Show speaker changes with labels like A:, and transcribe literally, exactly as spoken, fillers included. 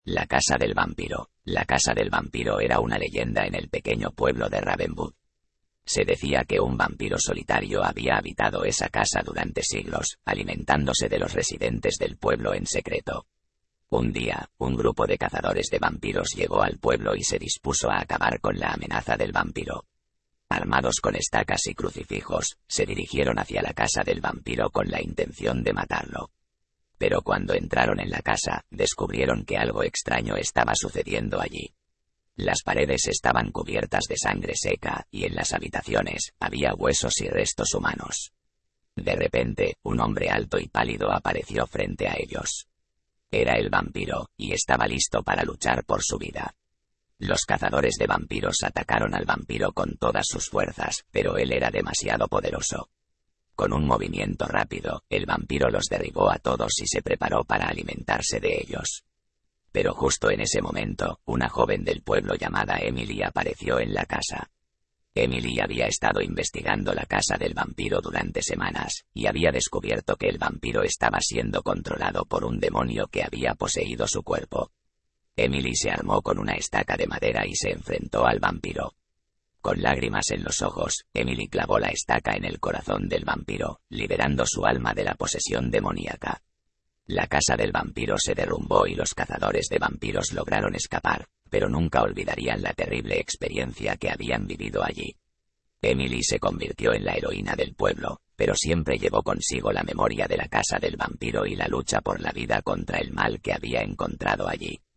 A: La casa del vampiro. La casa del vampiro era una leyenda en el pequeño pueblo de Ravenwood. Se decía que un vampiro solitario había habitado esa casa durante siglos, alimentándose de los residentes del pueblo en secreto. Un día, un grupo de cazadores de vampiros llegó al pueblo y se dispuso a acabar con la amenaza del vampiro. Armados con estacas y crucifijos, se dirigieron hacia la casa del vampiro con la intención de matarlo. Pero cuando entraron en la casa, descubrieron que algo extraño estaba sucediendo allí. Las paredes estaban cubiertas de sangre seca, y en las habitaciones había huesos y restos humanos. De repente, un hombre alto y pálido apareció frente a ellos. Era el vampiro, y estaba listo para luchar por su vida. Los cazadores de vampiros atacaron al vampiro con todas sus fuerzas, pero él era demasiado poderoso. Con un movimiento rápido, el vampiro los derribó a todos y se preparó para alimentarse de ellos. Pero justo en ese momento, una joven del pueblo llamada Emily apareció en la casa. Emily había estado investigando la casa del vampiro durante semanas, y había descubierto que el vampiro estaba siendo controlado por un demonio que había poseído su cuerpo. Emily se armó con una estaca de madera y se enfrentó al vampiro. Con lágrimas en los ojos, Emily clavó la estaca en el corazón del vampiro, liberando su alma de la posesión demoníaca. La casa del vampiro se derrumbó y los cazadores de vampiros lograron escapar, pero nunca olvidarían la terrible experiencia que habían vivido allí. Emily se convirtió en la heroína del pueblo, pero siempre llevó consigo la memoria de la casa del vampiro y la lucha por la vida contra el mal que había encontrado allí.